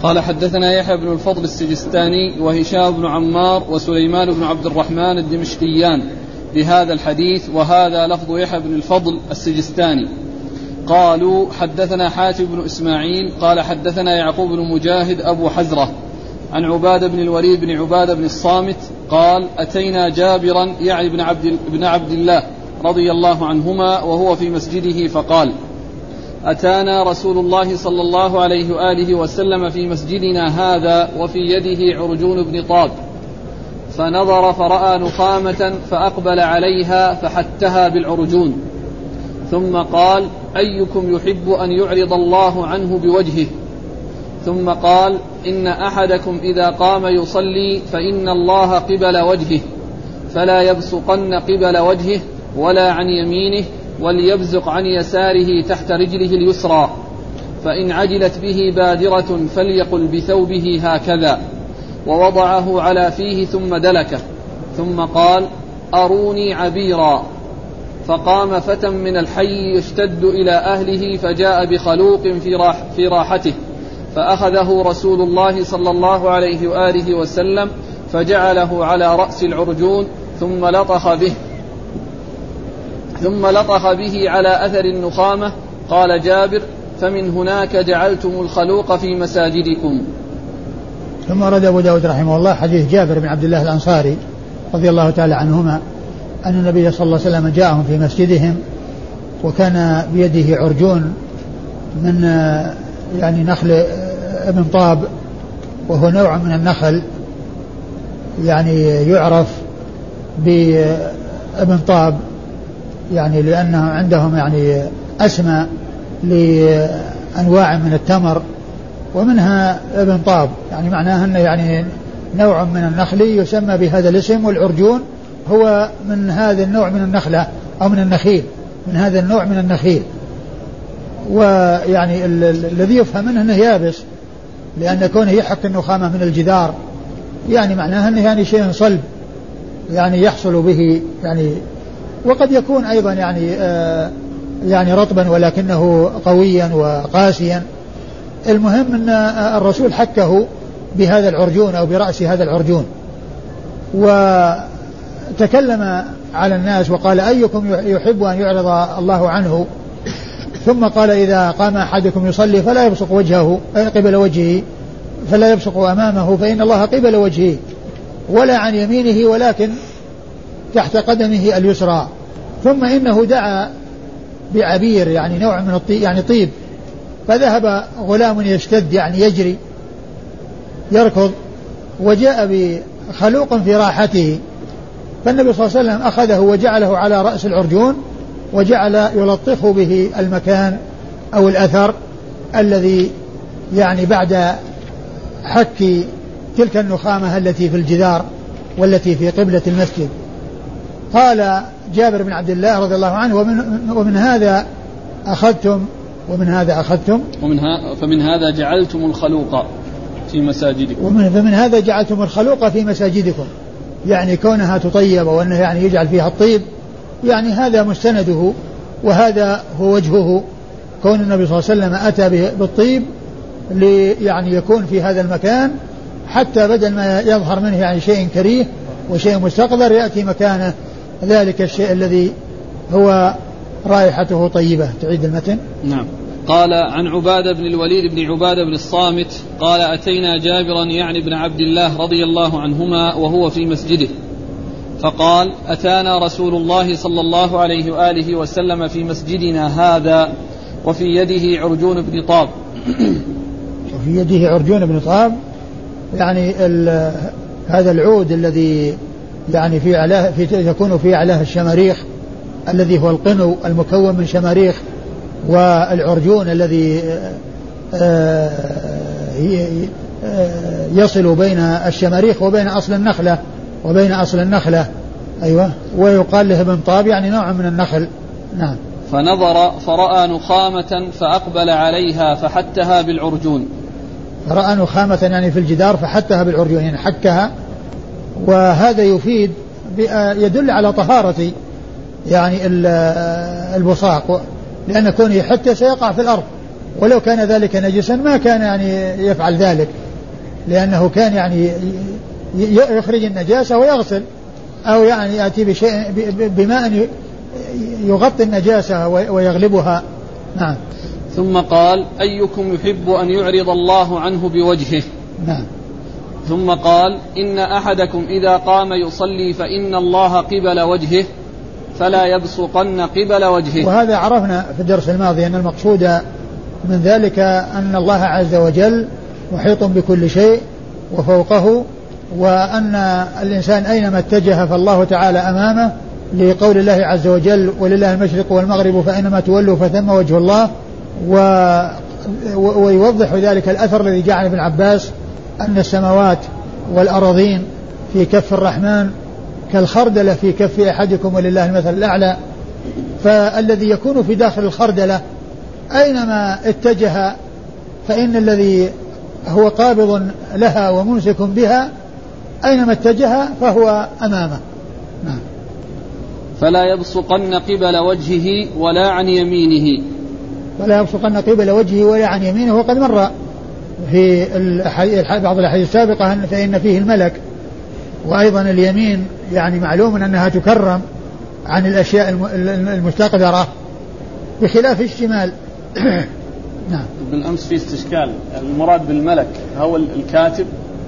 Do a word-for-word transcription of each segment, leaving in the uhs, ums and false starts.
قال حدثنا يحيى بن الفضل السجستاني وهشام بن عمار وسليمان بن عبد الرحمن الدمشقيان بهذا الحديث، وهذا لفظ يحيى بن الفضل السجستاني. قالوا حدثنا حاتم بن إسماعيل قال حدثنا يعقوب بن مجاهد أبو حزرة عن عبادة بن الوليد بن عبادة بن الصامت قال أتينا جابرا يعني بن عبد, بن عبد الله رضي الله عنهما وهو في مسجده فقال أتانا رسول الله صلى الله عليه وآله وسلم في مسجدنا هذا وفي يده عرجون بن طاب، فنظر فرأى نخامة فأقبل عليها فحتها بالعرجون، ثم قال أيكم يحب أن يعرض الله عنه بوجهه؟ ثم قال إن أحدكم إذا قام يصلي فإن الله قبل وجهه، فلا يبصقن قبل وجهه ولا عن يمينه، وليبزق عن يساره تحت رجله اليسرى، فإن عجلت به بادرة فليقل بثوبه هكذا، ووضعه على فيه ثم دلكه، ثم قال أروني عبيرا. فقام فتى من الحي يشتد إلى أهله فجاء بخلوق في, راح في راحته، فأخذه رسول الله صلى الله عليه وآله وسلم فجعله على رأس العرجون ثم لطخ به ثم لطخ به على أثر النخامة. قال جابر فمن هناك جعلتم الخلوق في مساجدكم. ثم أراد أبو داود رحمه الله حديث جابر بن عبد الله الأنصاري رضي الله تعالى عنهما أن النبي صلى الله عليه وسلم جاءهم في مسجدهم وكان بيده عرجون من يعني نخل ابن طاب، وهو نوع من النخل يعني يعرف بابن طاب، يعني لأنه عندهم يعني أسمى لأنواع من التمر ومنها ابن طاب، يعني معناه أنه يعني نوع من النخل يسمى بهذا الاسم، والعرجون هو من هذا النوع من النخلة أو من النخيل، من هذا النوع من النخيل. ويعني الذي يفهم منه أنه يابس، لأن كونه يحك النخامة من الجدار يعني معناه أنه يعني شيء صلب يعني يحصل به يعني، وقد يكون أيضا يعني آه يعني رطبا ولكنه قويا وقاسيا. المهم أن الرسول حكه بهذا العرجون أو برأس هذا العرجون، وتكلم على الناس وقال أيكم يحب أن يعرض الله عنه؟ ثم قال إذا قام أحدكم يصلي فلا يبصق وجهه قبل وجهه فلا يبصق أمامه فإن الله قبل وجهه، ولا عن يمينه ولكن تحت قدمه اليسرى. ثم إنه دعا بعبير يعني نوع من الطيب يعني طيب، فذهب غلام يشتد يعني يجري يركض وجاء بخلوق في راحته، فالنبي صلى الله عليه وسلم أخذه وجعله على رأس العرجون وجعل يلطخ به المكان أو الأثر الذي يعني بعد حك تلك النخامة التي في الجدار والتي في قبلة المسجد. قال جابر بن عبد الله رضي الله عنه ومن, ومن هذا أخذتم ومن هذا أخذتم ومن ها فمن هذا جعلتم الخلوق في مساجدكم ومن فمن هذا جعلتم الخلوق في مساجدكم، يعني كونها تطيب وأنه يعني يجعل فيها الطيب، يعني هذا مستنده وهذا هو وجهه، كون النبي صلى الله عليه وسلم أتى بالطيب لي يعني يكون في هذا المكان حتى بدل ما يظهر منه يعني شيء كريه وشيء مستقذر يأتي مكانه ذلك الشيء الذي هو رائحته طيبة. تعيد المتن. نعم. قال عن عبادة بن الوليد بن عبادة بن الصامت قال أتينا جابرا يعني بن عبد الله رضي الله عنهما وهو في مسجده، فقال أتانا رسول الله صلى الله عليه وآله وسلم في مسجدنا هذا وفي يده عرجون بن طاب. وفي يده عرجون بن طاب يعني هذا العود الذي يعني في علاه في يكون في أعلاه الشماريخ الذي هو القنو المكون من شماريخ، والعرجون الذي يصل بين الشماريخ وبين أصل النخلة وبين أصل النخلة أيوة، ويقال له ابن طاب يعني نوع من النخل. نعم. فنظر فرأى نخامة فأقبل عليها فحتها بالعرجون. فرأى نخامة يعني في الجدار فحتها بالعرجون يعني حكها، وهذا يفيد يدل على طهارة يعني البصاق، لأن كونه يحك سيقع في الأرض ولو كان ذلك نجسا ما كان يعني يفعل ذلك، لأنه كان يعني يخرج النجاسة ويغسل، أو يعني يأتي بشيء بماء يغطي النجاسة ويغلبها. نعم. ثم قال: أيكم يحب أن يعرض الله عنه بوجهه؟ نعم. ثم قال: إن أحدكم إذا قام يصلي فإن الله قبل وجهه فلا يبصقن قبل وجهه. وهذا عرفنا في الدرس الماضي أن المقصود من ذلك أن الله عز وجل محيط بكل شيء وفوقه، وأن الإنسان أينما اتجه فالله تعالى أمامه، لقول الله عز وجل: ولله المشرق والمغرب فأينما تولوا فثم وجه الله. و... ويوضح ذلك الأثر الذي جاء عن ابن عباس أن السماوات والأراضين في كف الرحمن كالخردلة في كف أحدكم ولله المثل الأعلى. فالذي يكون في داخل الخردلة أينما اتجه فإن الذي هو قابض لها وممسك بها أينما اتجه فهو أمامه. نعم. فلا يبصقن قبل وجهه ولا عن يمينه. ولا يبصقن قبل وجهه ولا عن يمينه. وقد مر في بعض الأحاديث السابقة فإن فيه الملك، وأيضا اليمين يعني معلوم أنها تكرم عن الأشياء المستقدرة بخلاف الشمال. نعم. بالأمس في استشكال، المراد بالملك هو الكاتب؟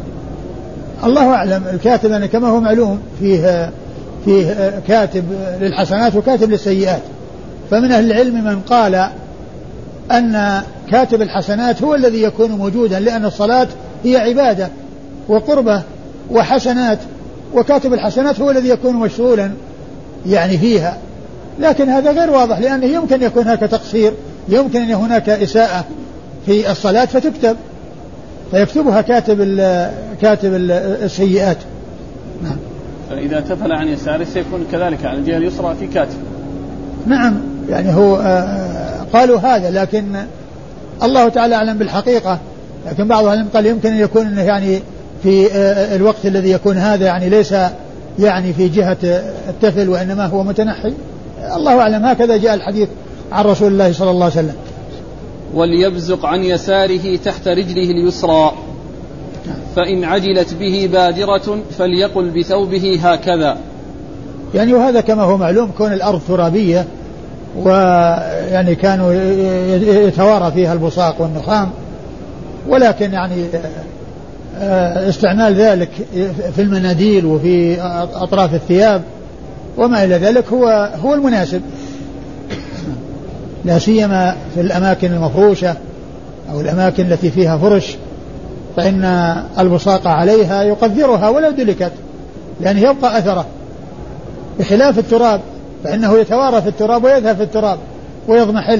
الله أعلم. الكاتب يعني كما هو معلوم فيه فيه كاتب للحسنات وكاتب للسيئات، فمن أهل العلم من قال أن كاتب الحسنات هو الذي يكون موجودا، لأن الصلاة هي عبادة وقربة وحسنات، وكاتب الحسنات هو الذي يكون مشغولا يعني فيها. لكن هذا غير واضح، لأنه يمكن يكون هناك تقصير، يمكن أن هناك إساءة في الصلاة فتكتب فيكتبها كاتب كاتب السيئات. نعم. فإذا تفل عن يساره سيكون كذلك عن الجهة اليسرى في كاتب. نعم. يعني هو قالوا هذا، لكن الله تعالى أعلم بالحقيقة. لكن بعض العلماء قال يمكن أن يكون يعني في الوقت الذي يكون هذا يعني ليس يعني في جهة التفل وإنما هو متنحي. الله أعلم. هكذا جاء الحديث عن رسول الله صلى الله عليه وسلم. وليبزق عن يساره تحت رجله اليسرى، فإن عجلت به بادرة فليقل بثوبه هكذا. يعني وهذا كما هو معلوم كون الأرض ترابية، ويعني كانوا يتوارى فيها البصاق والنخام، ولكن يعني استعمال ذلك في المناديل وفي أطراف الثياب وما إلى ذلك هو هو المناسب، لا سيما في الأماكن المفروشة أو الأماكن التي فيها فرش، فإن البصاق عليها يقذرها ولو دلكت، لأنه يبقى أثره، بخلاف التراب فإنه يتوارى في التراب ويذهب في التراب ويضمحل.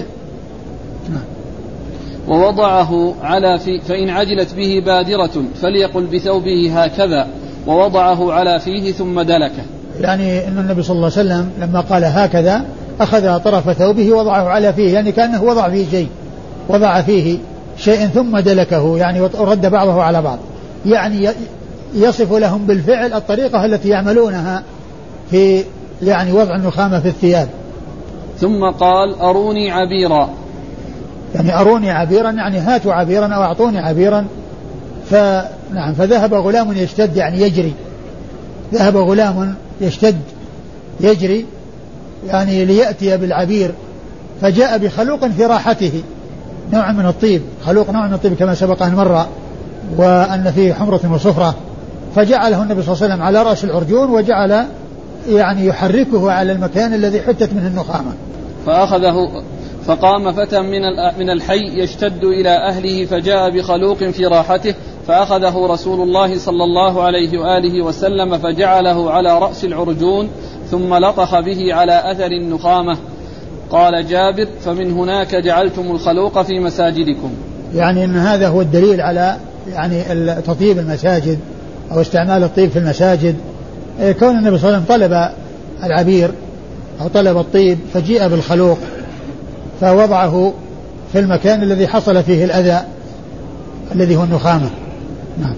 ووضعه على في فإن عجلت به بادرة فليقل بثوبه هكذا، ووضعه على فيه ثم دلكه. يعني أن النبي صلى الله عليه وسلم لما قال هكذا أخذ طرف ثوبه وضعه على فيه، يعني كأنه وضع فيه شيء، وضع فيه شيء ثم دلكه، يعني رد بعضه على بعض، يعني يصف لهم بالفعل الطريقة التي يعملونها في يعني وضع النخامة في الثياب. ثم قال أروني عبيرا، يعني أروني عبيرا يعني هاتوا عبيرا أو أعطوني عبيرا. فنعم. فذهب غلام يشتد يعني يجري، ذهب غلام يشتد يجري يعني ليأتي بالعبير، فجاء بخلوق في راحته، نوع من الطيب، خلوق نوع من الطيب كما سبق أن مر، وأن فيه حمرة وصفرة، فجعله النبي صلى الله عليه وسلم على رأس العرجون وجعل يعني يحركه على المكان الذي حتت منه النخامة. فأخذه فقام فتى من من الحي يشتد إلى أهله فجاء بخلوق في راحته، فأخذه رسول الله صلى الله عليه وآله وسلم فجعله على رأس العرجون ثم لطخ به على أثر النخامة. قال جابر فمن هناك جعلتم الخلوق في مساجدكم. يعني أن هذا هو الدليل على يعني تطيب المساجد أو استعمال الطيب في المساجد، كون النبي صلى الله عليه وسلم طلب العبير أو طلب الطيب فجيء بالخلوق فوضعه في المكان الذي حصل فيه الأذى الذي هو النخامة. نعم.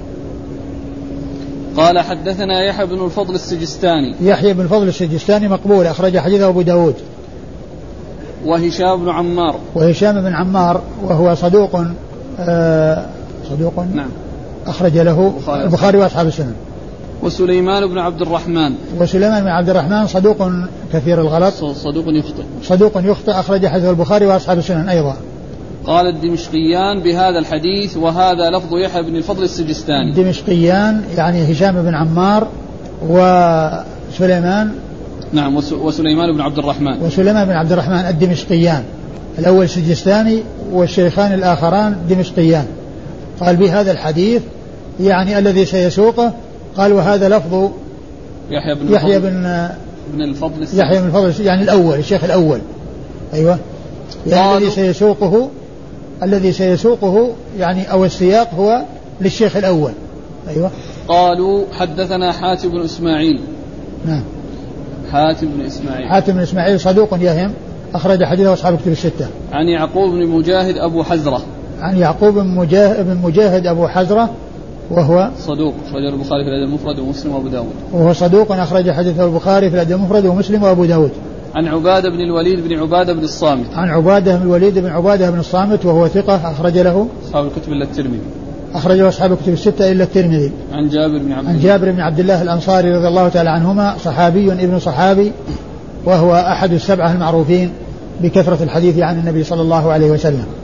قال حدثنا يحيى بن الفضل السجستاني. يحيى بن الفضل السجستاني مقبول، أخرج حديثه أبو داود. وهشام بن عمار وهشام بن عمار وهو صدوق آه صدوق نعم أخرج له البخاري وأصحاب السنن. وسليمان بن عبد الرحمن وسليمان بن عبد الرحمن صدوق كثير الغلط صدوق يخطئ صدوق يخطئ أخرج حديث البخاري وأصحاب السنن أيضا. قال الدمشقيان بهذا الحديث وهذا لفظ يحيى بن الفضل السجستاني. الدمشقيان يعني هشام بن عمار وسليمان نعم وسليمان بن عبد الرحمن وسليمان بن عبد الرحمن الدمشقيان الأول سجستاني والشيخان الآخران دمشقيان. قال بهذا الحديث يعني الذي سيسوقه. قال وهذا لفظ يحيى بن يحيى بن بن الفضل يحيى بن الفضل يعني الأول الشيخ الأول أيوة يعني الذي سيسوقه الذي سيسوقه يعني أو السياق هو للشيخ الأول أيوة. قالوا حدثنا حاتم بن إسماعيل. نعم حاتم بن إسماعيل حاتم بن إسماعيل صدوق يهم أخرج حديثه أصحاب الكتب الستة. عن يعقوب بن مجاهد أبو حزرة. عن يعقوب بن مجاهد, بن مجاهد أبو حزرة وهو صدوق أخرج البخاري في الأدب المفرد ومسلم وأبو داود. وهو صدوق أخرج حديثه البخاري في الأدب المفرد ومسلم وأبو داود. عن عبادة بن الوليد بن عبادة بن الصامت. عن عبادة بن الوليد بن عبادة بن الصامت وهو ثقة أخرج له أصحاب الكتب إلا الترمذي. أخرجه أصحاب الكتب الستة إلا الترمذي. عن جابر بن عبد عن جابر بن عبد الله الأنصاري رضي الله تعالى عنهما صحابي ابن صحابي وهو أحد السبعة المعروفين بكثرة الحديث عن النبي صلى الله عليه وسلم.